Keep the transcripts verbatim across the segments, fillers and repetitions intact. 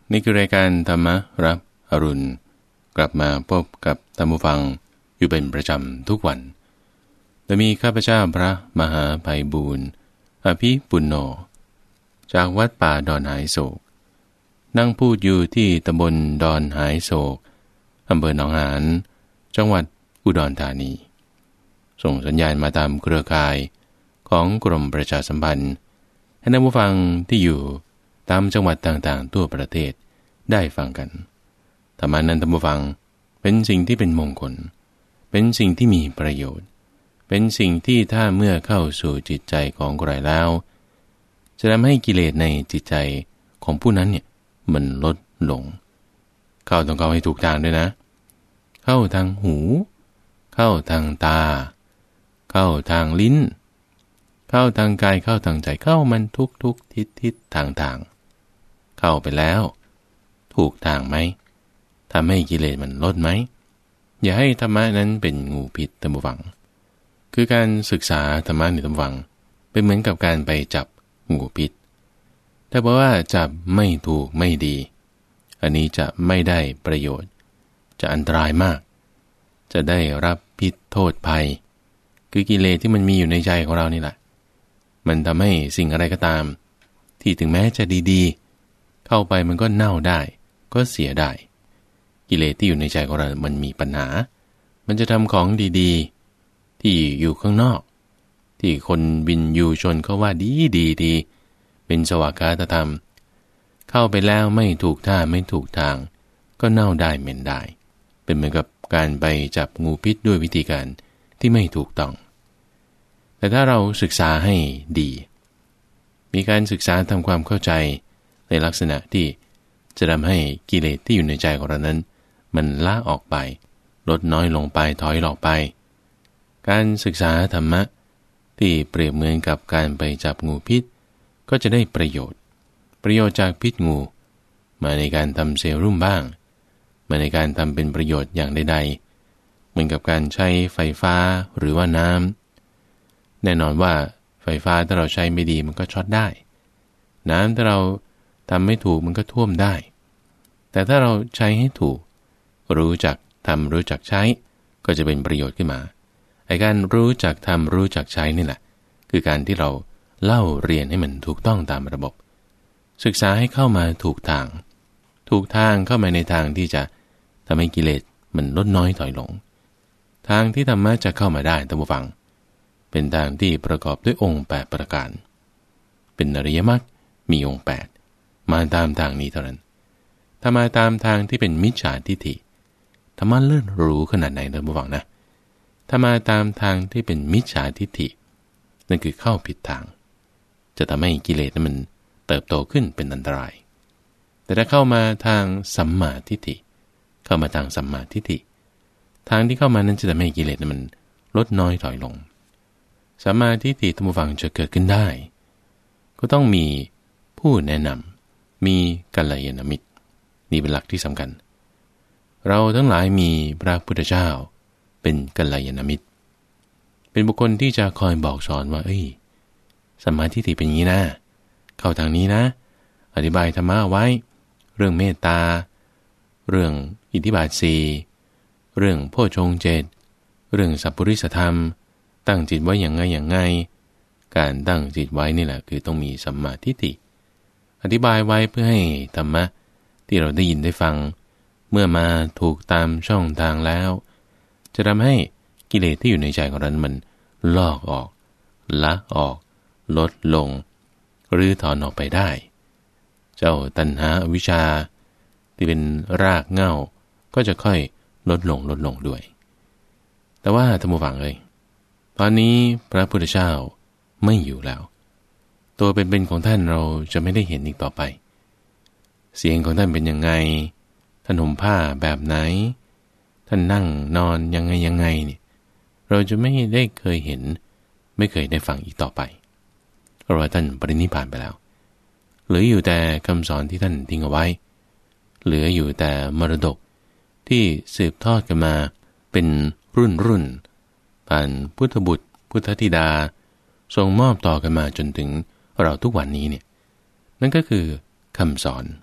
นี่คือรายการธรรมรับอรุณกลับมาพบกับท่านผู้ฟังอยู่เป็นประจำทุกวันโดยมีข้าพเจ้าพระมหาไพบูลย์อภิปุณโญจากวัดป่าดอนหายโศกนั่งพูดอยู่ที่ตำบลดอนหายโศกอำเภอหนองหานจังหวัดอุดรธานีส่งสัญญาณมาตามเครือข่ายของกรมประชาสัมพันธ์ให้ท่านผู้ฟังที่อยู่ตามจังหวัดต่างๆทั่วประเทศได้ฟังกันธรรมานั้นท่านผู้ฟังเป็นสิ่งที่เป็นมงคลเป็นสิ่งที่มีประโยชน์เป็นสิ่งที่ถ้าเมื่อเข้าสู่จิตใจของใครแล้วจะทำให้กิเลสในจิตใจของผู้นั้นเนี่ยมันลดลงเข้าต้องเข้าให้ถูกทางด้วยนะเข้าทางหูเข้าทางตาเข้าทางลิ้นเข้าทางกายเข้าทางใจเข้ามันทุกทุกทิศทิศทางทางเข้าไปแล้วถูกทางไหมทำให้กิเลสมันลดไหมอย่าให้ธรรมะนั้นเป็นงูพิษท่านผู้ฟังคือการศึกษาธรรมะในท่านผู้ฟังเป็นเหมือนกับการไปจับงูพิษถ้าบอกว่าจับไม่ถูกไม่ดีอันนี้จะไม่ได้ประโยชน์จะอันตรายมากจะได้รับพิษโทษภัยคือกิเลสที่มันมีอยู่ในใจของเรานี่แหละมันทำให้สิ่งอะไรก็ตามที่ถึงแม้จะดีๆเข้าไปมันก็เน่าได้ก็เสียได้กิเลสที่อยู่ในใจของเรามันมีปัญหามันจะทำของดีๆที่อยู่ข้างนอกที่คนบินอยู่ชนเขาว่าดีดีดีเป็นสวากขาตธรรมเข้าไปแล้วไม่ถูกท่าไม่ถูกทางก็เน่าได้เหม็นได้เป็นเหมือนกับการไปจับงูพิษด้วยวิธีการที่ไม่ถูกต้องแต่ถ้าเราศึกษาให้ดีมีการศึกษาทำความเข้าใจในลักษณะที่จะทำให้กิเลสที่อยู่ในใจของเรานั้นมันละออกไปลดน้อยลงไปถอยออกไปการศึกษาธรรมะที่เปรียบเหมือนกับการไปจับงูพิษก็จะได้ประโยชน์ประโยชน์จากพิษงูมาในการทำเซรุ่มบ้างมาในการทำเป็นประโยชน์อย่างใดๆเหมือนกับการใช้ไฟฟ้าหรือว่าน้ำแน่นอนว่าไฟฟ้าถ้าเราใช้ไม่ดีมันก็ช็อตได้น้ำถ้าเราทำไม่ถูกมันก็ท่วมได้แต่ถ้าเราใช้ให้ถูกรู้จักทำรู้จักใช้ก็จะเป็นประโยชน์ขึ้นมาไอ้การรู้จักทำรู้จักใช้นี่แหละคือการที่เราเล่าเรียนให้มันถูกต้องตามระบบศึกษาให้เข้ามาถูกทางถูกทางเข้ามาในทางที่จะทำให้กิเลสมันลดน้อยถอยลงทางที่ธรรมะจะเข้ามาได้ท่านผู้ฟังเป็นทางที่ประกอบด้วยองค์แปดประการเป็นอริยมรรคมีองค์แปดมาตามทางนี้เท่านั้นถ้ามาตามทางที่เป็นมิจฉาทิฏฐิธรรมะเลื่อนรู้ขนาดไหนท่านผู้ฟังนะถ้ามาตามทางที่เป็นมิจฉาทิฏฐินั่นคือเข้าผิดทางจะทำให้กิเลสนั้นมันเติบโตขึ้นเป็นอันตรายแต่ถ้าเข้ามาทางสัมมาทิฏฐิเข้ามาทางสัมมาทิฏฐิทางที่เข้ามานั้นจะทำให้กิเลสนั้นมันลดน้อยถอยลงสัมมาทิฏฐิท่านผู้ฟังจะเกิดขึ้นได้ก็ต้องมีผู้แนะนำมีกัลยาณมิตรนี่เป็นหลักที่สำคัญเราทั้งหลายมีพระพุทธเจ้าเป็นกัลยาณมิตรเป็นบุคคลที่จะคอยบอกสอนว่าเอ้ยสัมมาทิฏฐิเป็นอย่างนี้นะเข้าทางนี้นะอธิบายธรรมะไว้เรื่องเมตตาเรื่องอิทธิบาทสี่เรื่องโพชฌงค์เจ็ดเรื่องสัพพุริสธรรมตั้งจิตไว้อย่างไงอย่างไงการตั้งจิตไว้นี่แหละคือต้องมีสัมมาทิฏฐิอธิบายไว้เพื่อให้ธรรมะที่เราได้ยินได้ฟังเมื่อมาถูกตามช่องทางแล้วจะทำให้กิเลสที่อยู่ในใจของเรามันลอกออกละออกลดลงหรือถอนออกไปได้เจ้าตัณหาอวิชชาที่เป็นรากเหง้าก็จะค่อยลดลงลดลงด้วยแต่ว่าท่านผู้ฟังเอ้ยตอนนี้พระพุทธเจ้าไม่อยู่แล้วตัวเป็นๆของท่านเราจะไม่ได้เห็นอีกต่อไปเสียงของท่านเป็นยังไงท่านห่มผ้าแบบไหนท่านนั่งนอนยังไงยังไงเนี่ยเราจะไม่ได้เคยเห็นไม่เคยได้ฟังอีกต่อไปเพราะว่าท่านปรินิพพานไปแล้วเหลืออยู่แต่คำสอนที่ท่านทิ้งเอาไว้เหลืออยู่แต่มรดกที่สืบทอดกันมาเป็นรุ่นรุ่นผ่านพุทธบุตรพุทธธิดาส่งมอบต่อกันมาจนถึงเราทุกวันนี้เนี่ยนั่นก็คือคำสอน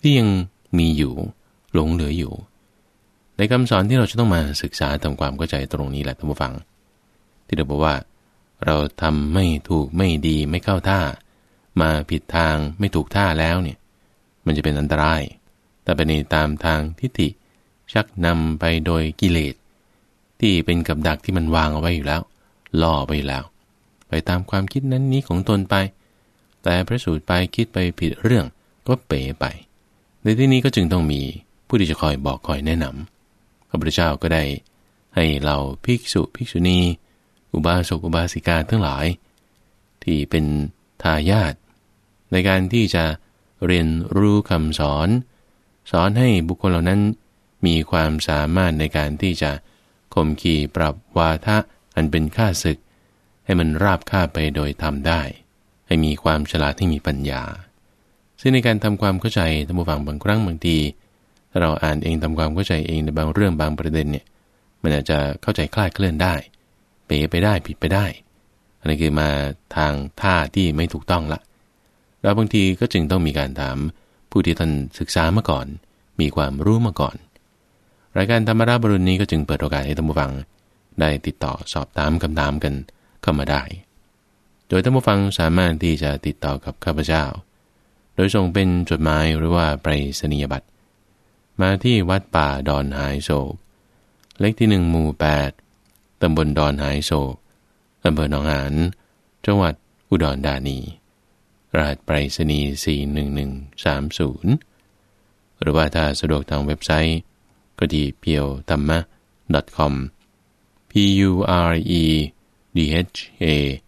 ที่ยังมีอยู่หลงเหลืออยู่ในคำสอนที่เราจะต้องมาศึกษาทำความเข้าใจตรงนี้แหละท่านผู้ฟังที่เราบอกว่าเราทำไม่ถูกไม่ดีไม่เข้าท่ามาผิดทางไม่ถูกท่าแล้วเนี่ยมันจะเป็นอันตรายแต่เป็นในตามทางทิฏฐิชักนำไปโดยกิเลสที่เป็นกับดักที่มันวางเอาไว้อยู่แล้วล่อไปแล้วไปตามความคิดนั้นนี้ของตนไปแต่พระสูตรไปคิดไปผิดเรื่องก็เป๋ไปในที่นี้ก็จึงต้องมีผู้ที่จะคอยบอกคอยแนะนำพระพุทธเจ้าก็ได้ให้เราภิกษุภิกษุณีอุบาสกอุบาสิกาทั้งหลายที่เป็นทายาทในการที่จะเรียนรู้คำสอนสอนให้บุคคลเหล่านั้นมีความสามารถในการที่จะข่มขีปรับวาทะอันเป็นข้าศึกให้มันราบคาบไปโดยทำได้ให้มีความฉลาดให้มีปัญญาซึ่งในการทำความเข้าใจท่านผู้ฟังบางครั้งบางทีถ้าเราอ่านเองทำความเข้าใจเองในบางเรื่องบางประเด็นเนี่ยมันอาจจะเข้าใจคลาดเคลื่อนได้เป๋ไปได้ผิดไปได้อันนี้คือมาทางท่าที่ไม่ถูกต้องละเราบางทีก็จึงต้องมีการถามผู้ที่ท่านศึกษามาก่อนมีความรู้มาก่อนรายการธรรมราบรุณนี้ก็จึงเปิดโอกาสให้ท่านผู้ฟังได้ติดต่อสอบถามคำถามกันเข้ามาได้โดยท่านผู้ฟังสามารถที่จะติดต่อกับข้าพเจ้าโดยส่งเป็นจดหมายหรือว่าไปรษณียบัตรมาที่วัดป่าดอนหายโศกเลขที่หนึ่งหมู่แปดตำบลดอนหายโศกอำเภอหนองหานจังหวัดอุดรธานีรหัสไปรษณีย์สี่หนึ่งหนึ่งสามศูนย์หรือว่าถ้าสะดวกทางเว็บไซต์ก็ที่ เพียวธรรมะ ดอท คอม p u r e d h a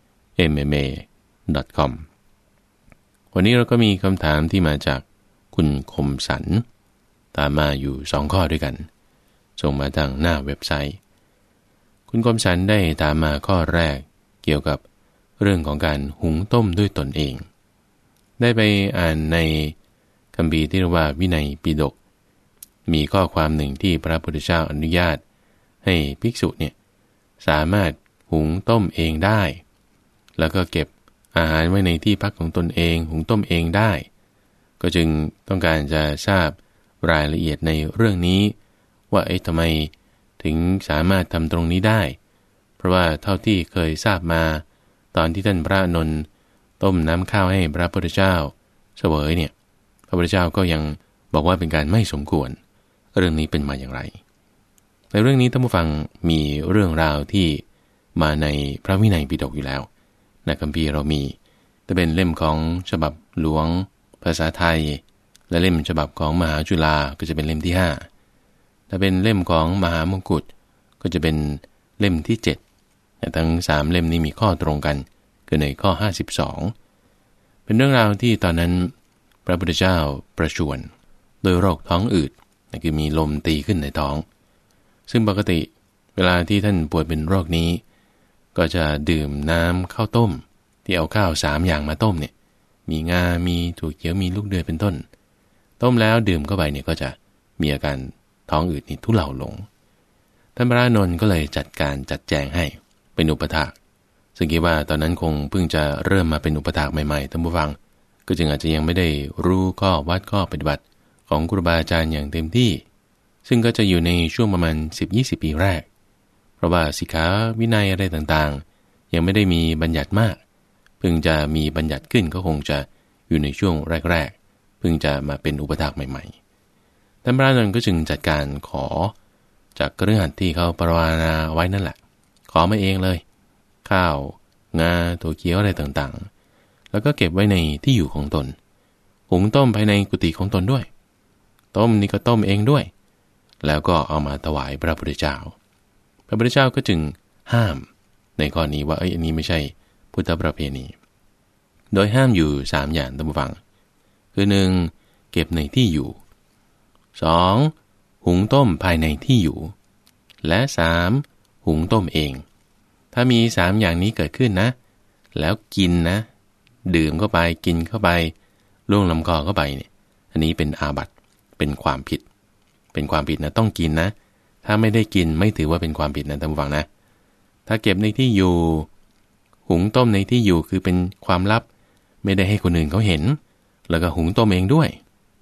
m m a ดอท คอม วันนี้เราก็มีคำถามที่มาจากคุณคมสันตามมาอยู่สองข้อด้วยกันส่งมาทางหน้าเว็บไซต์คุณคมสันได้ตามมาข้อแรกเกี่ยวกับเรื่องของการหุงต้มด้วยตนเองได้ไปอ่านในคัมภีร์ที่เรียกว่าวินัยปิฎกมีข้อความหนึ่งที่พระพุทธเจ้าอนุญาตให้ภิกษุเนี่ยสามารถหุงต้มเองได้แล้วก็เก็บอาหารไว้ในที่พักของตนเองหุงต้มเองได้ก็จึงต้องการจะทราบรายละเอียดในเรื่องนี้ว่าเอ๊ะทำไมถึงสามารถทำตรงนี้ได้เพราะว่าเท่าที่เคยทราบมาตอนที่ท่านพระอานนท์ต้มน้ำข้าวให้พระพุทธเจ้าเสวยเนี่ยพระพุทธเจ้าก็ยังบอกว่าเป็นการไม่สมควรเรื่องนี้เป็นมาอย่างไรในเรื่องนี้ท่านผู้ฟังมีเรื่องราวที่มาในพระวินัยปิฎกอยู่แล้วในคัมภีร์เรามีจะเป็นเล่มของฉบับหลวงภาษาไทยและเล่มฉบับของมหาจุฬาก็จะเป็นเล่มที่ห้าถ้าเป็นเล่มของมหามงกุฎก็จะเป็นเล่มที่เจ็ดแต่ทั้งสามเล่มนี้มีข้อตรงกันคือในข้อห้าสิบสองเป็นเรื่องราวที่ตอนนั้นพระพุทธเจ้าประชวรโดยโรคท้องอืดนั่นคือมีลมตีขึ้นในท้องซึ่งปกติเวลาที่ท่านป่วยเป็นโรคนี้ก็จะดื่มน้ำข้าวต้มที่เอาข้าวสามอย่างมาต้มเนี่ยมีงา มีถั่วเขียวมีลูกเดือยเป็นต้นต้มแล้วดื่มเข้าไปเนี่ยก็จะมีอาการท้องอืดนี่ทุเลาลงท่านพระอานนท์ก็เลยจัดการจัดแจงให้เป็นอุปถากซึ่งคิดว่าตอนนั้นคงเพิ่งจะเริ่มมาเป็นอุปถากใหม่ๆท่านผู้ฟังก็จึงอาจจะยังไม่ได้รู้ข้อวัดข้อปฏิบัติของครูบาอาจารย์อย่างเต็มที่ซึ่งก็จะอยู่ในช่วงประมาณ สิบถึงยี่สิบ ปีแรกเพราะว่าสิกขาวินัยอะไรต่างๆยังไม่ได้มีบัญญัติมากเพิ่งจะมีบัญญัติขึ้นก็คงจะอยู่ในช่วงแรกๆเพิ่งจะมาเป็นอุปถากใหม่ๆท่านพระอานนท์ก็จึงจัดการขอจากเครือขัดที่เขาปรารถนาไว้นั่นแหละขอมาเองเลยข้าวงาถั่วเขียวอะไรต่างๆแล้วก็เก็บไว้ในที่อยู่ของตนหุงต้มภายในกุฏิของตนด้วยต้มนี่ก็ต้มเองด้วยแล้วก็เอามาถวายพระพุทธเจ้าพระพุทธเจ้าก็จึงห้ามในข้อนี้ว่าเอ้ยอันนี้ไม่ใช่พุทธประเพณีโดยห้ามอยู่สามอย่างท่านผู้ฟังคือหนึ่งเก็บในที่อยู่สองหุงต้มภายในที่อยู่และสามหุงต้มเองถ้ามีสามอย่างนี้เกิดขึ้นนะแล้วกินนะดื่มเข้าไปกินเข้าไปล่วงลำคอเข้าไปเนี่ยอันนี้เป็นอาบัติเป็นความผิดเป็นความผิดนะต้องกินนะถ้าไม่ได้กินไม่ถือว่าเป็นความผิดนะท่านผู้ฟังนะถ้าเก็บในที่อยู่หุงต้มในที่อยู่คือเป็นความลับไม่ได้ให้คนอื่นเขาเห็นแล้วก็หุงต้มเองด้วย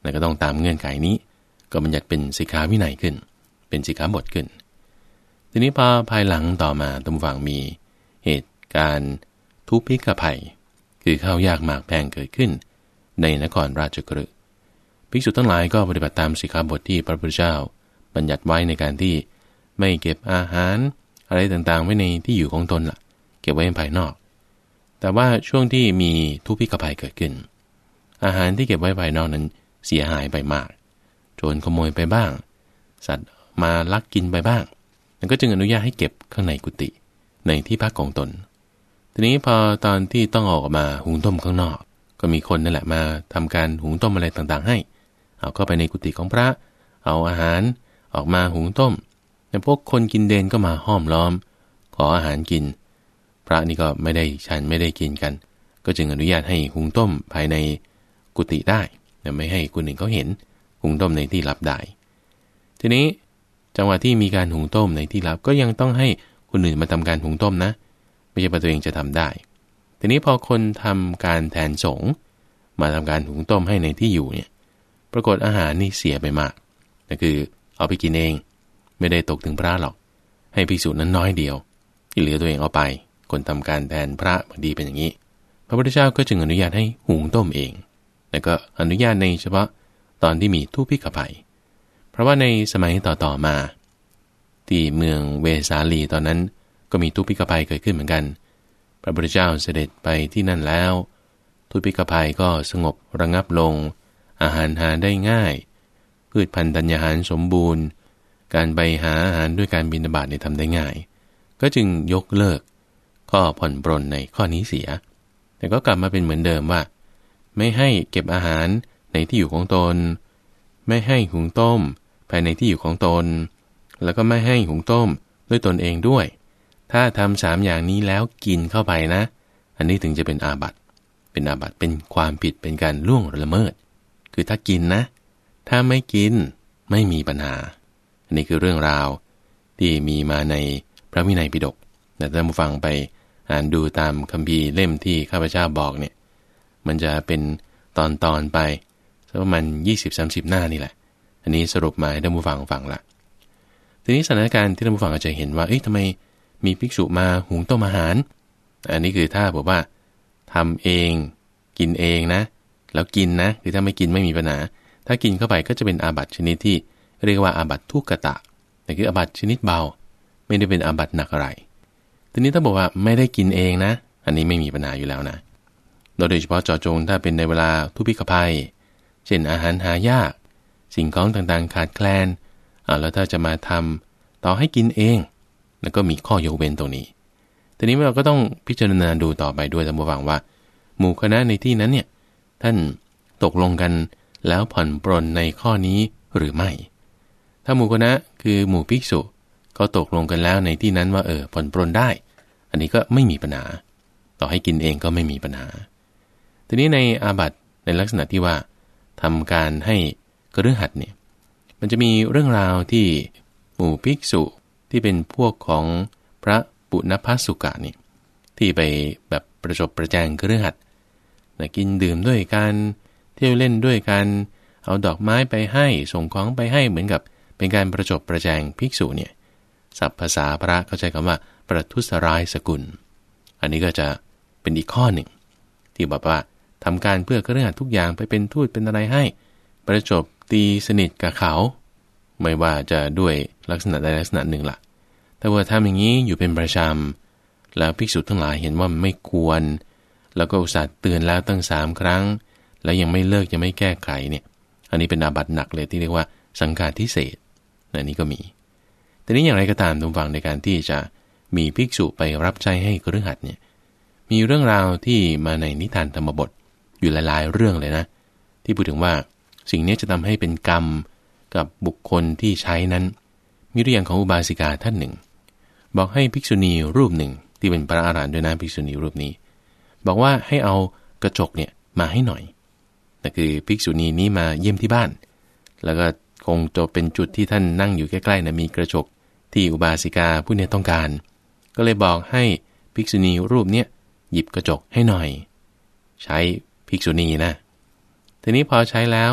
แล้วก็ต้องตามเงื่อนไขนี้ก็บัญญัติเป็นสิกขาวินัยขึ้นเป็นสิกขาบทขึ้นทีนี้พอภายหลังต่อมาตำฝังมีเหตุการณ์ทุพพิกภัยคือข้าวยากหมากแพงเกิดขึ้นในนครราชกฤห์ภิกษุทั้งหลายก็ปฏิบัติตามสิกขาบทที่พระพุทธเจ้าบัญญัติไว้ในการที่ไม่เก็บอาหารอะไรต่างๆไว้ในที่อยู่ของตนล่ะเก็บไว้ภายนอกแต่ว่าช่วงที่มีทุพพิกภัยเกิดขึ้นอาหารที่เก็บไว้ภายนอกนั้นเสียหายไปมากโจรขโมยไปบ้างสัตว์มาลักกินไปบ้างมันก็จึงอนุญาตให้เก็บข้างในกุฏิในที่พักของตนทีนี้พอตอนที่ต้องออกมาหุงต้มข้างนอกก็มีคนนั่นแหละมาทำการหุงต้มอะไรต่างๆให้เอาเข้าไปในกุฏิของพระเอาอาหารออกมาหุงต้มแต่พวกคนกินเดนก็มาห้อมล้อมขออาหารกินพระนี่ก็ไม่ได้ฉันไม่ได้กินกันก็จึงอนุญาตให้หุงต้มภายในกุฏิได้แต่ไม่ให้คนอื่นเขาเห็นหุงต้มในที่ลับได้ทีนี้จังหวะที่มีการหุงต้มในที่ลับก็ยังต้องให้คนอื่นมาทำการหุงต้มนะไม่ใช่ว่าตัวเองจะทำได้ทีนี้พอคนทำการแทนสงฆ์มาทำการหุงต้มให้ในที่อยู่เนี่ยปรากฏอาหารนี่เสียไปมากก็คือเอาไปกินเองไม่ได้ตกถึงพระหรอกให้ภิกษุนั้นน้อยเดียวที่เหลือตัวเองเอาไปคนทำการแทนพระบางทีเป็นอย่างนี้พระพุทธเจ้าก็จึงอนุญาตให้หุงต้มเองแล้วก็อนุญาตในเฉพาะตอนที่มีทุพพิกภัยเพราะว่าในสมัยต่อๆมาที่เมืองเวสาลีตอนนั้นก็มีทุพพิกภัยเกิดขึ้นเหมือนกันพระพุทธเจ้าเสด็จไปที่นั่นแล้วทุพพิกภัยก็สงบระงับลงอาหารหาได้ง่ายพืชพันธุ์ธัญญาหารสมบูรณ์การไปหาอาหารด้วยการบิณฑบาตเนี่ยทำได้ง่ายก็จึงยกเลิกข้อผ่อนปรนในข้อนี้เสียแต่ก็กลับมาเป็นเหมือนเดิมว่าไม่ให้เก็บอาหารในที่อยู่ของตนไม่ให้หุงต้มภายในที่อยู่ของตนแล้วก็ไม่ให้หุงต้มด้วยตนเองด้วยถ้าทำสามอย่างนี้แล้วกินเข้าไปนะอันนี้ถึงจะเป็นอาบัติเป็นอาบัติเป็นความผิดเป็นการล่วงละเมิดคือถ้ากินนะถ้าไม่กินไม่มีปัญหาอันนี้คือเรื่องราวที่มีมาในพระวินัยปิฎกแต่ท่านผู้ฟังไปอ่านดูตามคัมภีร์เล่มที่ข้าพเจ้าบอกเนี่ยมันจะเป็นตอนตอนไปสักประมาณ ยี่สิบถึงสามสิบ หน้านี่แหละอันนี้สรุปมาให้ท่านผู้ฟังฟังละทีนี้สถานการณ์ที่ท่านผู้ฟังอาจจะเห็นว่าเอ๊ะทำไมมีภิกษุมาหุงต้มอาหารอันนี้คือถ้าบอกว่าทำเองกินเองนะแล้วกินนะคือถ้าไม่กินไม่มีปัญหาถ้ากินเข้าไปก็จะเป็นอาบัติชนิดที่เรียกว่าอาบัติทุกขตะแต่คืออาบัติชนิดเบาไม่ได้เป็นอาบัติหนักอะไรทีนี้ถ้าบอกว่าไม่ได้กินเองนะอันนี้ไม่มีปัญหาอยู่แล้วนะโดยเฉพาะเจาะจงถ้าเป็นในเวลาทุพพิกภัยเช่นอาหารหายากสิ่งของต่างๆขาดแคลนอ่าแล้วถ้าจะมาทำต่อให้กินเองแล้วก็มีข้อยกเว้นตรงนี้ทีนี้เราก็ต้องพิจารณาดูต่อไปด้วยท่านผู้ฟังว่าหมู่คณะในที่นั้นเนี่ยท่านตกลงกันแล้วผ่อนปรนในข้อนี้หรือไม่ถ้าหมู่คณะคือหมู่ภิกษุเขาตกลงกันแล้วในที่นั้นว่าเออผ่อนปรนได้อันนี้ก็ไม่มีปัญหาต่อให้กินเองก็ไม่มีปัญหาทีนี้ในอาบัติในลักษณะที่ว่าทำการให้กฤหัสถ์เนี่ยมันจะมีเรื่องราวที่หมู่ภิกษุที่เป็นพวกของพระปุณพสุกะนี่ที่ไปแบบประจบประแจงกฤหัสถ์นะกินดื่มด้วยกันเที่ยวเล่นด้วยกันเอาดอกไม้ไปให้ส่งของไปให้เหมือนกับเป็นการประจบประแจงภิกษุเนี่ยศัพท์ภาษาพระเขาใช้คำว่าประทุษร้ายสกุลอันนี้ก็จะเป็นอีกข้อหนึ่งที่บอกว่าทำการเพื่อกฤหัสถ์ทุกอย่างไปเป็นทูตเป็นอะไรให้ประจบตีสนิทกับเขาไม่ว่าจะด้วยลักษณะใดลักษณะหนึ่งล่ะแต่ว่าทำอย่างนี้อยู่เป็นประจำแล้วภิกษุทั้งหลายเห็นว่าไม่ควรแล้วก็อุตส่าห์เตือนแล้วตั้งสามครั้งแล้วยังไม่เลิกยังไม่แก้ไขเนี่ยอันนี้เป็นอาบัติหนักเลยที่เรียกว่าสังฆาทิเศษอันนี้ก็มีแต่นี้อย่างไรก็ตามทุกฝั่งในการที่จะมีภิกษุไปรับใช้ให้คฤหัสถ์เนี่ยมีเรื่องราวที่มาในนิทานธรรมบทอยู่หลายๆเรื่องเลยนะที่พูดถึงว่าสิ่งนี้จะทำให้เป็นกรรมกับบุคคลที่ใช้นั้นมีเรื่องของอุบาสิกาท่านหนึ่งบอกให้ภิกษุณีรูปหนึ่งที่เป็นพระอรหันต์ด้วยนะภิกษุณีรูปนี้บอกว่าให้เอากระจกเนี่ยมาให้หน่อยนั่นคือภิกษุณีนี้มาเยี่ยมที่บ้านแล้วก็คงจะเป็นจุดที่ท่านนั่งอยู่ใกล้ๆนะมีกระจกที่อุบาสิกาผู้นี้ต้องการก็เลยบอกให้ภิกษุณีรูปเนี้ยหยิบกระจกให้หน่อยใช้ภิกษุณีนะทีนี้พอใช้แล้ว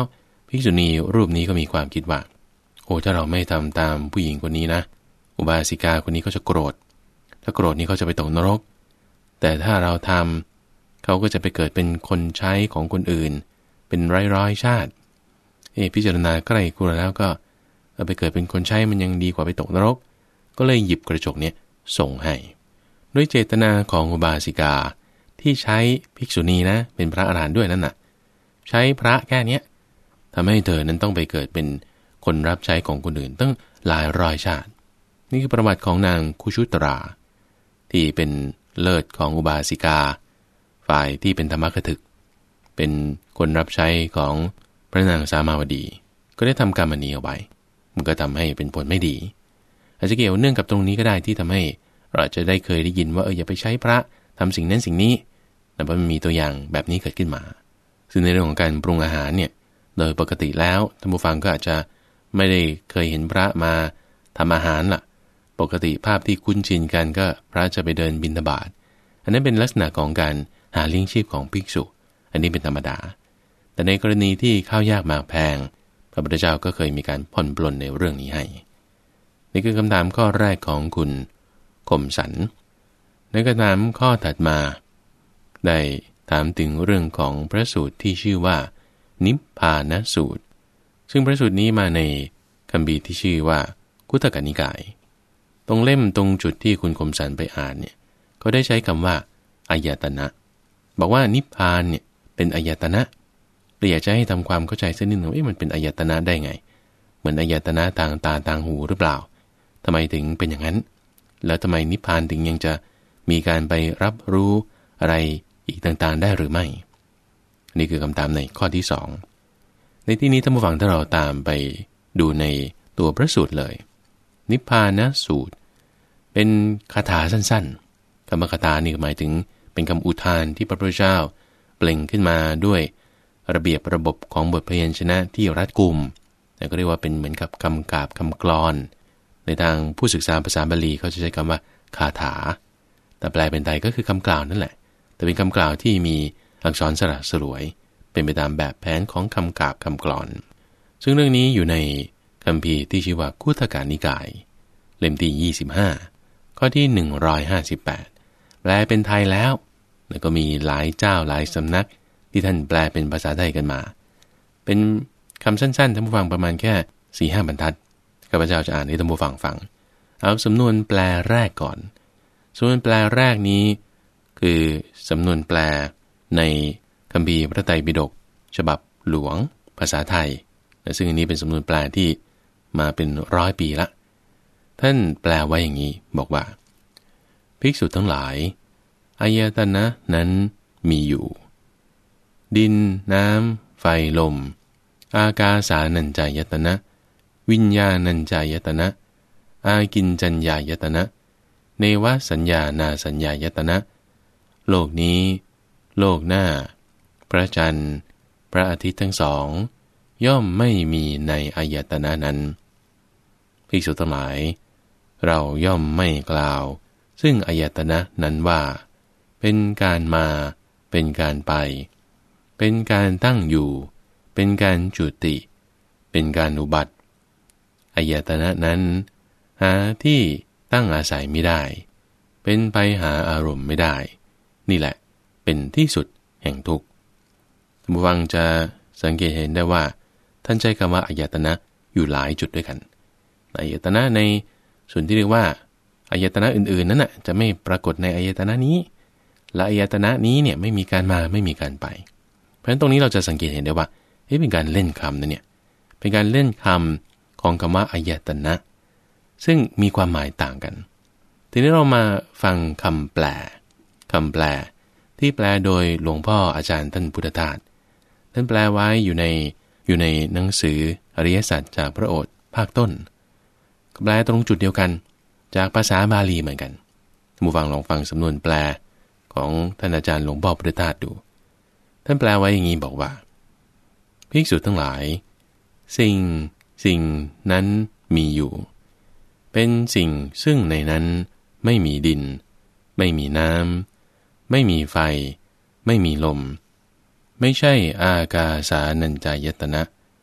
ภิกษุณีรูปนี้ก็มีความคิดว่าโอ้ถ้าเราไม่ทำตามผู้หญิงคนนี้นะอุบาสิกาคนนี้ก็จะโกรธถ้าโกรธนี่เขาจะไปตกนรกแต่ถ้าเราทำเขาก็จะไปเกิดเป็นคนใช้ของคนอื่นเป็นร้อยๆชาติเอพิจารณาใกล้ครัวแล้วก็เอาไปเกิดเป็นคนใช้มันยังดีกว่าไปตกนรกก็เลยหยิบกระจกเนี่ยส่งให้ด้วยเจตนาของอุบาสิกาที่ใช้ภิกษุณีนะเป็นพระอรหันต์ด้วยนั่นน่ะใช้พระแค่เนี้ยทำให้เธอนั้นต้องไปเกิดเป็นคนรับใช้ของคนอื่นตั้งหลายร้อยชาตินี่คือประวัติของนางคุชุตราที่เป็นเลิศของอุบาสิกาฝ่ายที่เป็นธรรมกถึกเป็นคนรับใช้ของพระนางสามาวดีก็ได้ทำกรรมอันนี้เอาไว้มันก็ทำให้เป็นผลไม่ดีอาจจะเกี่ยวเนื่องกับตรงนี้ก็ได้ที่ทำให้เราจะได้เคยได้ยินว่าเอออย่าไปใช้พระทำสิ่งนั้นสิ่งนี้แต่มันมีตัวอย่างแบบนี้เกิดขึ้นมาซึ่งในเรื่องของการปรุงอาหารเนี่ยโดยปกติแล้วท่านผู้ฟังก็อาจจะไม่ได้เคยเห็นพระมาทำอาหารล่ะปกติภาพที่คุ้นชินกันก็พระจะไปเดินบิณฑบาตอันนั้นเป็นลักษณะของการหาเลี้ยงชีพของภิกษุอันนี้เป็นธรรมดาแต่ในกรณีที่ข้าวยากหมากแพงพระพุทธเจ้าก็เคยมีการผ่อนปลนในเรื่องนี้ให้นี่คือคำถามข้อแรกของคุณคมสันในคำถามข้อถัดมาได้ถามถึงเรื่องของพระสูตรที่ชื่อว่านิพพานสูตรซึ่งพระสูตรนี้มาในคัมภีร์ที่ชื่อว่าคุตตกนิกายตรงเล่มตรงจุดที่คุณคมสันไปอ่านเนี่ยก็ได้ใช้คำว่าอายตนะบอกว่านิพพานเนี่ยเป็นอายตนะเราอยากจะให้ทำความเข้าใจสักนิดหนึ่งว่ามันเป็นอายตนะได้ไงเหมือนอายตนะทางตาทางหูหรือเปล่าทำไมถึงเป็นอย่างนั้นแล้วทำไมนิพพานถึงยังจะมีการไปรับรู้อะไรอีกต่างๆได้หรือไม่นี่คือคำถามในข้อที่สองในที่นี้ท่านผู้ฟังถ้าเราตามไปดูในตัวพระสูตรเลยนิพพานสูตรเป็นคาถาสั้นๆคำว่าคาถานี่หมายถึงเป็นคำอุทานที่พระพุทธเจ้าเปล่งขึ้นมาด้วยระเบียบระบบของบทพยัญชนะที่รัดกุมแต่ก็เรียกว่าเป็นเหมือนกับคำกาบคำกลอนในทางผู้ศึกษาภาษาบาลีเขาจะใช้คำว่าคาถาแต่แปลเป็นไทยก็คือคำกล่าวนั่นแหละแต่เป็นคำกล่าวที่มีอักษรสระสลวยเป็นไปตามแบบแผนของคำกาบคำกลอนซึ่งเรื่องนี้อยู่ในคัมภีร์ที่ชื่อว่าคุตตกนิกายเล่มที่ยี่สิบห้าข้อที่หนึ่งร้อยห้าสิบแปดแปลเป็นไทยแล้วแล้วก็มีหลายเจ้าหลายสำนักที่ท่านแปลเป็นภาษาไทยกันมาเป็นคำสั้นๆท่านผู้ฟังประมาณแค่ สี่ห้า บรรทัดข้าพเจ้าจะอ่านให้ท่านผู้ฟังฟังเอาสำนวนแปลแรกก่อนสำนวนแปลแรกนี้คือสำนวนแปลในคัมภีร์พระไตรปิฎกฉบับหลวงภาษาไทยซึ่งอันนี้เป็นสำนวนแปลที่มาเป็นร้อยปีละท่านแปลไว้อย่างนี้บอกว่าภิกษุทั้งหลายอายตนะนั้นมีอยู่ดินน้ำไฟลมอากาสานัญจายตนะวิญญาณัญจายตนะอากินจัญญายตนะเนวสัญญานาสัญญายตนะโลกนี้โลกหน้าพระจันทร์พระอาทิตย์ทั้งสองย่อมไม่มีในอายตนะนั้นภิกษุทั้งหลายเราย่อมไม่กล่าวซึ่งอายตนะนั้นว่าเป็นการมาเป็นการไปเป็นการตั้งอยู่เป็นการจุติเป็นการอุบัติอายตนะนั้นหาที่ตั้งอาศัยไม่ได้เป็นไปหาอารมณ์ไม่ได้นี่แหละเป็นที่สุดแห่งทุกข์ท่านผู้ฟังจะสังเกตเห็นได้ว่าท่านใช้คำว่าอายตนะอยู่หลายจุดด้วยกันอายตนะในส่วนที่เรียกว่าอายตนะอื่นๆนั้นน่ะจะไม่ปรากฏในอายตนะนี้และอายตนะนี้เนี่ยไม่มีการมาไม่มีการไปเพราะฉะนั้นตรงนี้เราจะสังเกตเห็นได้ว่าเฮ้ยเป็นการเล่นคำนะเนี่ยเป็นการเล่นคำของคำว่าอายตนะซึ่งมีความหมายต่างกันทีนี้เรามาฟังคำแปลคำแปลที่แปลโดยหลวงพ่ออาจารย์ท่านพุทธทาสท่านแปลไว้อยู่ในอยู่ในหนังสืออริยสัจจากพระโอษฐ์ภาคต้นแปลตรงจุดเดียวกันจากภาษาบาลีเหมือนกันท่านผู้ฟังลองฟังสำนวนแปลของท่านอาจารย์หลวงพ่อพุทธทาสดูท่านแปลไว้อย่างนี้บอกว่าภิกษุทั้งหลายสิ่งสิ่งนั้นมีอยู่เป็นสิ่งซึ่งในนั้นไม่มีดินไม่มีน้ำไม่มีไฟไม่มีลมไม่ใช่อากาสานัญจายตนะ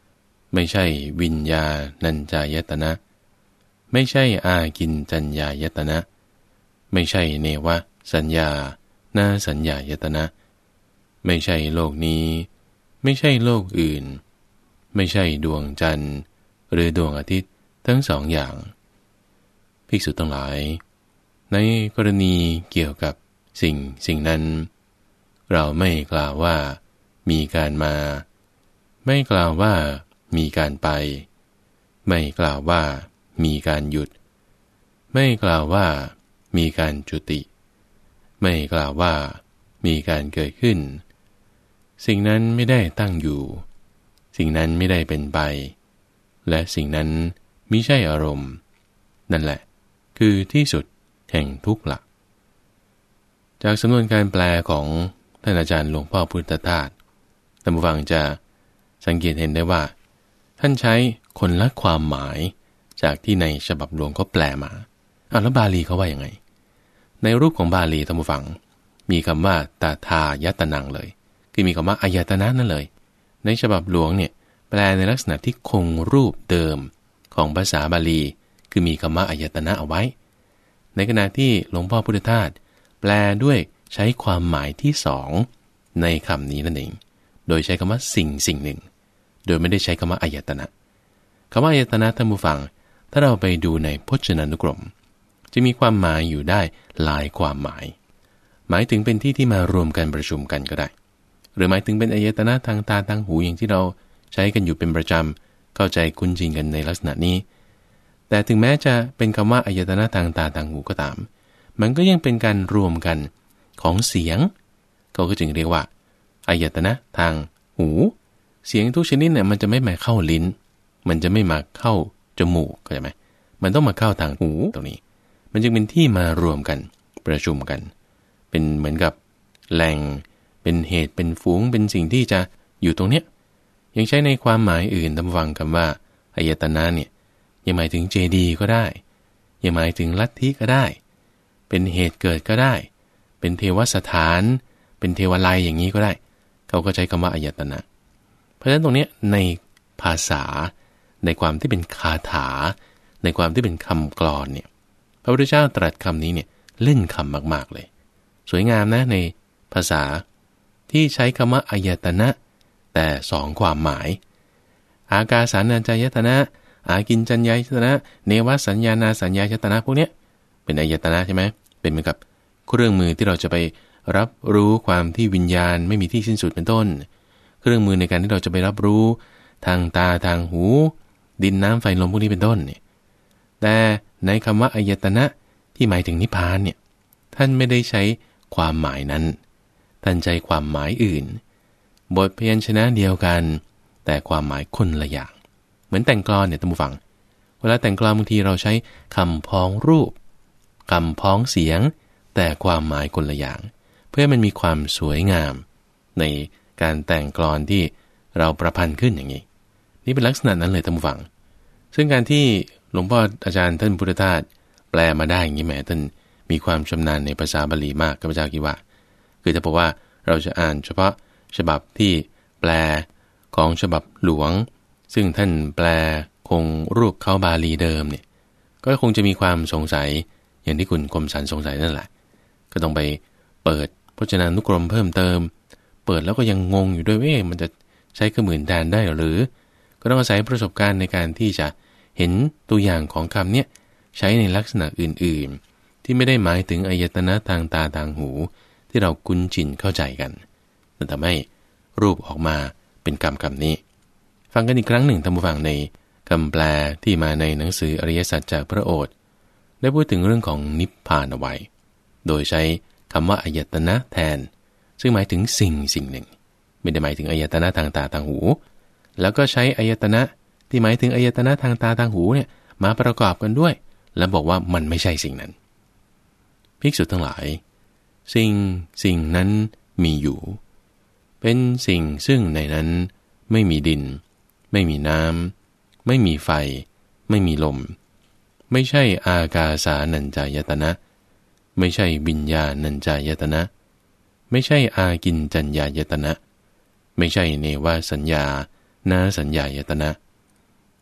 ไม่ใช่วิญญาณัญจายตนะไม่ใช่อากินจัญญายตนะไม่ใช่เนวสัญญานาสัญญายตนะไม่ใช่โลกนี้ไม่ใช่โลกอื่นไม่ใช่ดวงจันทร์หรือดวงอาทิตย์ทั้งสองอย่างภิกษุทั้งหลายในกรณีเกี่ยวกับสิ่งสิ่งนั้นเราไม่กล่าวว่ามีการมาไม่กล่าวว่ามีการไปไม่กล่าวว่ามีการหยุดไม่กล่าวว่ามีการจุติไม่กล่าวว่ามีการเกิดขึ้นสิ่งนั้นไม่ได้ตั้งอยู่สิ่งนั้นไม่ได้เป็นไปและสิ่งนั้นมิใช่อารมณ์นั่นแหละคือที่สุดแห่งทุกข์ละจากสำนวนการแปลของท่านอาจารย์หลวงพ่อพุทธทาสท่านผู้ฟังจะสังเกตเห็นได้ว่าท่านใช้คนละความหมายจากที่ในฉบับหลวงก็แปลมาอ่ะแล้วบาลีเขาว่าอย่างไงในรูปของบาลีท่านผู้ฟังมีคำว่าตาทายตนังเลยคือมีคำว่าอายตนะนั่นเลยในฉบับหลวงเนี่ยแปลในลักษณะที่คงรูปเดิมของภาษาบาลีคือมีคำว่าอายตนะเอาไว้ในขณะที่หลวงพ่อพุทธทาสแปลด้วยใช้ความหมายที่สองในคำนี้นั่นเองโดยใช้คำว่าสิ่งสิ่งหนึ่งโดยไม่ได้ใช้คำว่าอายตนะคำว่าอายตนะท่านผู้ฟังถ้าเราไปดูในพจนานุกรมจะมีความหมายอยู่ได้หลายความหมายหมายถึงเป็นที่ที่มารวมกันประชุมกันก็ได้หรือหมายถึงเป็นอายตนะทางตาทางหูอย่างที่เราใช้กันอยู่เป็นประจำเข้าใจคุ้นชินกันในลักษณะนี้แต่ถึงแม้จะเป็นคำว่าอายตนะทางตาทางหูก็ตามมันก็ยังเป็นการรวมกันของเสียงเขาก็จึงเรียกว่าอายตนะทางหูเสียงทุกชนิดเนี่ยมันจะไม่มาเข้าลิ้นมันจะไม่มาเข้าจมูกเข้าใจไหมมันต้องมาเข้าทางหูตรงนี้มันจึงเป็นที่มารวมกันประชุมกันเป็นเหมือนกับแหล่งเป็นเหตุเป็นฝูงเป็นสิ่งที่จะอยู่ตรงเนี้ยยังใช้ในความหมายอื่นตามฟังคำว่าอายตนะเนี่ยยังหมายถึงเจดีย์ก็ได้ยังหมายถึงลัทธิก็ได้เป็นเหตุเกิดก็ได้เป็นเทวสถานเป็นเทวาลัยอย่างนี้ก็ได้เขาก็ใช้คำว่าอายตนะเพราะฉะนั้นตรงนี้ในภาษาในความที่เป็นคาถาในความที่เป็นคำกลอนเนี่ยพระพุทธเจ้าตรัสคำนี้เนี่ยเล่นคำมากๆเลยสวยงามนะในภาษาที่ใช้คำว่าอายตนะแต่สองความหมายอากาสานัญจายตนะอากินจัญญายตนะเนวสัญญานาสัญญายตนะพวกเนี้ยเป็นอายตนะใช่ไหมเป็นเหมือนกับเครื่องมือที่เราจะไปรับรู้ความที่วิญญาณไม่มีที่สิ้นสุดเป็นต้นเครื่องมือในการที่เราจะไปรับรู้ทางตาทางหูดินน้ำไฟลมพวกนี้เป็นต้นเนี่ยแต่ในคำว่าอายตนะที่หมายถึงนิพพานเนี่ยท่านไม่ได้ใช้ความหมายนั้นท่านใช้ความหมายอื่นบทพยัญชนะเดียวกันแต่ความหมายคนละอย่างเหมือนแต่งกลอนเนี่ยท่านผู้ฟังเวลาแต่งกลอนบางทีเราใช้คำพ้องรูปคำพ้องเสียงแต่ความหมายคนละอย่างเพื่อมันมีความสวยงามในการแต่งกลอนที่เราประพันธ์ขึ้นอย่างนี้นี่เป็นลักษณะนั้นเลยท่านผู้ฟังซึ่งการที่หลวงพ่ออาจารย์ท่านพุทธทาสแปลมาได้อย่างนี้แหมท่านมีความชำนาญในภาษาบาลีมากข้าพเจ้าคิดว่าคือจะบอกว่าเราจะอ่านเฉพาะฉบับที่แปลของฉบับหลวงซึ่งท่านแปลคงรูปเข้าบาลีเดิมเนี่ยก็คงจะมีความสงสัยอย่างที่คุณคมสันสงสัยนั่นแหละก็ต้องไปเปิดพจนานุกรมเพิ่มเติมเปิดแล้วก็ยังงงอยู่ด้วยว่ามันจะใช้เครื่องมือแทนได้หรือก็ต้องอาศัยประสบการณ์ในการที่จะเห็นตัวอย่างของคำเนี้ยใช้ในลักษณะอื่นๆที่ไม่ได้หมายถึงอายตนะทางตาทางหูที่เราคุ้นชินเข้าใจกันแต่ทำให้รูปออกมาเป็นคำคำนี้ฟังกันอีกครั้งหนึ่งท่านผู้ฟังในคำแปลที่มาในหนังสืออริยสัจจากพระโอษฐ์ได้พูดถึงเรื่องของนิพพานเอาไว้โดยใช้คำว่าอายตนะแทนซึ่งหมายถึงสิ่งสิ่งหนึ่งไม่ได้หมายถึงอายตนะทางตาทางหูแล้วก็ใช้อายตนะที่หมายถึงอายตนะทางตาทางหูเนี่ยมาประกอบกันด้วยแล้วบอกว่ามันไม่ใช่สิ่งนั้นภิกษุทั้งหลายสิ่งสิ่งนั้นมีอยู่เป็นสิ่งซึ่งในนั้นไม่มีดินไม่มีน้ำไม่มีไฟไม่มีลมไม่ใช่อากาสานัญจายตนะไม่ใช่วิญญาณัญจายตนะไม่ใช่อากินจัญญายตนะไม่ใช่เนวสัญญานาสัญญายตนะ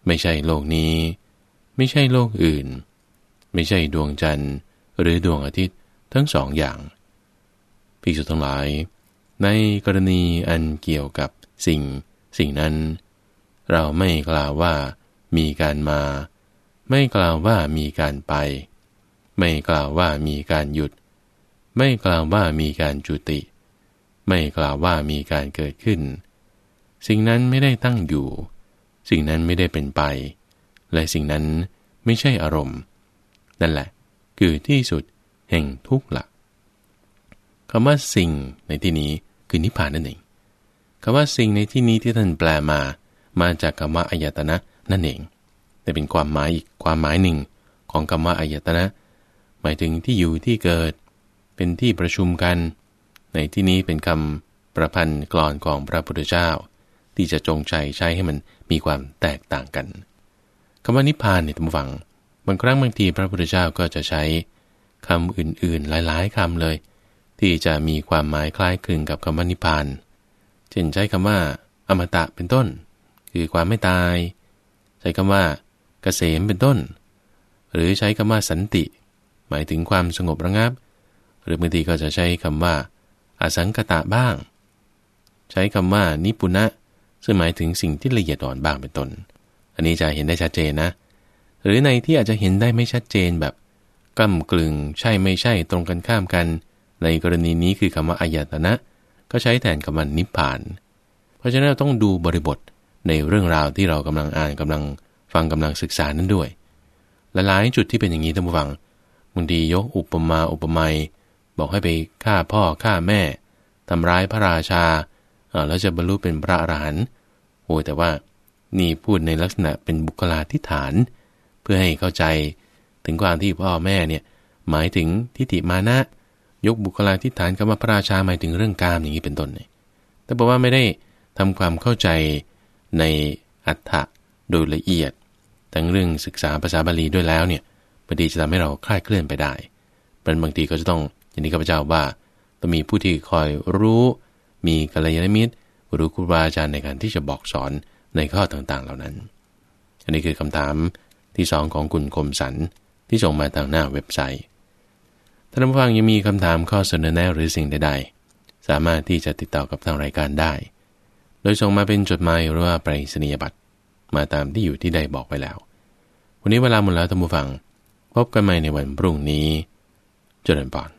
ไม่ใช่โลกนี้ไม่ใช่โลกอื่นไม่ใช่ดวงจันทร์หรือดวงอาทิตย์ทั้งสองอย่างภิกษุทั้งหลายในกรณีอันเกี่ยวกับสิ่งสิ่งนั้นเราไม่กล่าวว่ามีการมาไม่กล่าวว่ามีการไปไม่กล่าวว่ามีการหยุดไม่กล่าวว่ามีการจุติไม่กล่าวว่ามีการเกิดขึ้นสิ่งนั้นไม่ได้ตั้งอยู่สิ่งนั้นไม่ได้เป็นไปและสิ่งนั้นไม่ใช่อารมณ์นั่นแหละคือที่สุดแห่งทุกข์ละคำว่าสิ่งในที่นี้คือนิพพานนั่นเองคำว่าสิ่งในที่นี้ที่ท่านแปลมามาจากคำว่าอายตนะนั่นเองแต่เป็นความหมายอีกความหมายหนึ่งของคำว่าอายตนะหมายถึงที่อยู่ที่เกิดเป็นที่ประชุมกันในที่นี้เป็นคำประพันธ์กลอนของพระพุทธเจ้าที่จะจงใจใช้ให้มันมีความแตกต่างกันคำว่านิพพานเนี่ยท่านผู้ฟังบางครั้งบางทีพระพุทธเจ้าก็จะใช้คำอื่นๆหลายๆคำเลยที่จะมีความหมายคล้ายคลึงกับคำว่านิพพานเช่นใช้คำว่าอมตะเป็นต้นคือความไม่ตายใช้คำว่าเกษมเป็นต้นหรือใช้คำว่าสันติหมายถึงความสงบระงับหรือบางทีก็จะใช้คำว่าอสังกตะบ้างใช้คำว่านิปุณะซึ่งหมายถึงสิ่งที่ละเอียดอ่อนบ้างเป็นต้นอันนี้จะเห็นได้ชัดเจนนะหรือในที่อาจจะเห็นได้ไม่ชัดเจนแบบก้ำกลึงใช่ไม่ใช่ตรงกันข้ามกันในกรณีนี้คือคำว่าอายตนะก็ใช้แทนคำว่านิพพานเพราะฉะนั้นเราต้องดูบริบทในเรื่องราวที่เรากำลังอ่านกำลังฟังกำลังศึกษานั้นด้วยหลายๆจุดที่เป็นอย่างนี้ท่านผู้ฟังบางทียกอุปมาอุปไมยบอกให้ไปฆ่าพ่อฆ่าแม่ทำร้ายพระราชาแล้วจะบรรลุเป็นพระอรหันต์โอ้แต่ว่านี่พูดในลักษณะเป็นบุคลาธิฐานเพื่อให้เข้าใจถึงความที่พ่อแม่เนี่ยหมายถึงทิฏฐิมานะยกบุคลาธิฐานคำว่าพระราชาหมายถึงเรื่องกามอย่างนี้เป็นต้นเนี่ยแต่บอกว่าไม่ได้ทำความเข้าใจในอรรถะโดยละเอียดทั้งเรื่องศึกษาภาษาบาลีด้วยแล้วเนี่ยบางทีจะทำให้เราคลาดเคลื่อนไปได้เป็นบางทีก็จะต้องอย่างนี้ข้าพเจ้าว่าต้องมีผู้ที่คอยรู้มีกัลยาณมิตรหรือครูบาอาจารย์ในการที่จะบอกสอนในข้อต่างๆเหล่านั้นอันนี้คือคำถามที่สองของคุณคมสันที่ส่งมาทางหน้าเว็บไซต์ท่านผู้ฟังยังมีคำถามข้อเสนอแนะหรือสิ่งใดๆสามารถที่จะติดต่อกับทางรายการได้โดยส่งมาเป็นจดหมายหรือว่าไปรษณียบัตรมาตามที่อยู่ที่ได้บอกไปแล้ววันนี้เวลาหมดแล้วท่านผู้ฟังพบกันใหม่ในวันพรุ่งนี้เจริญพร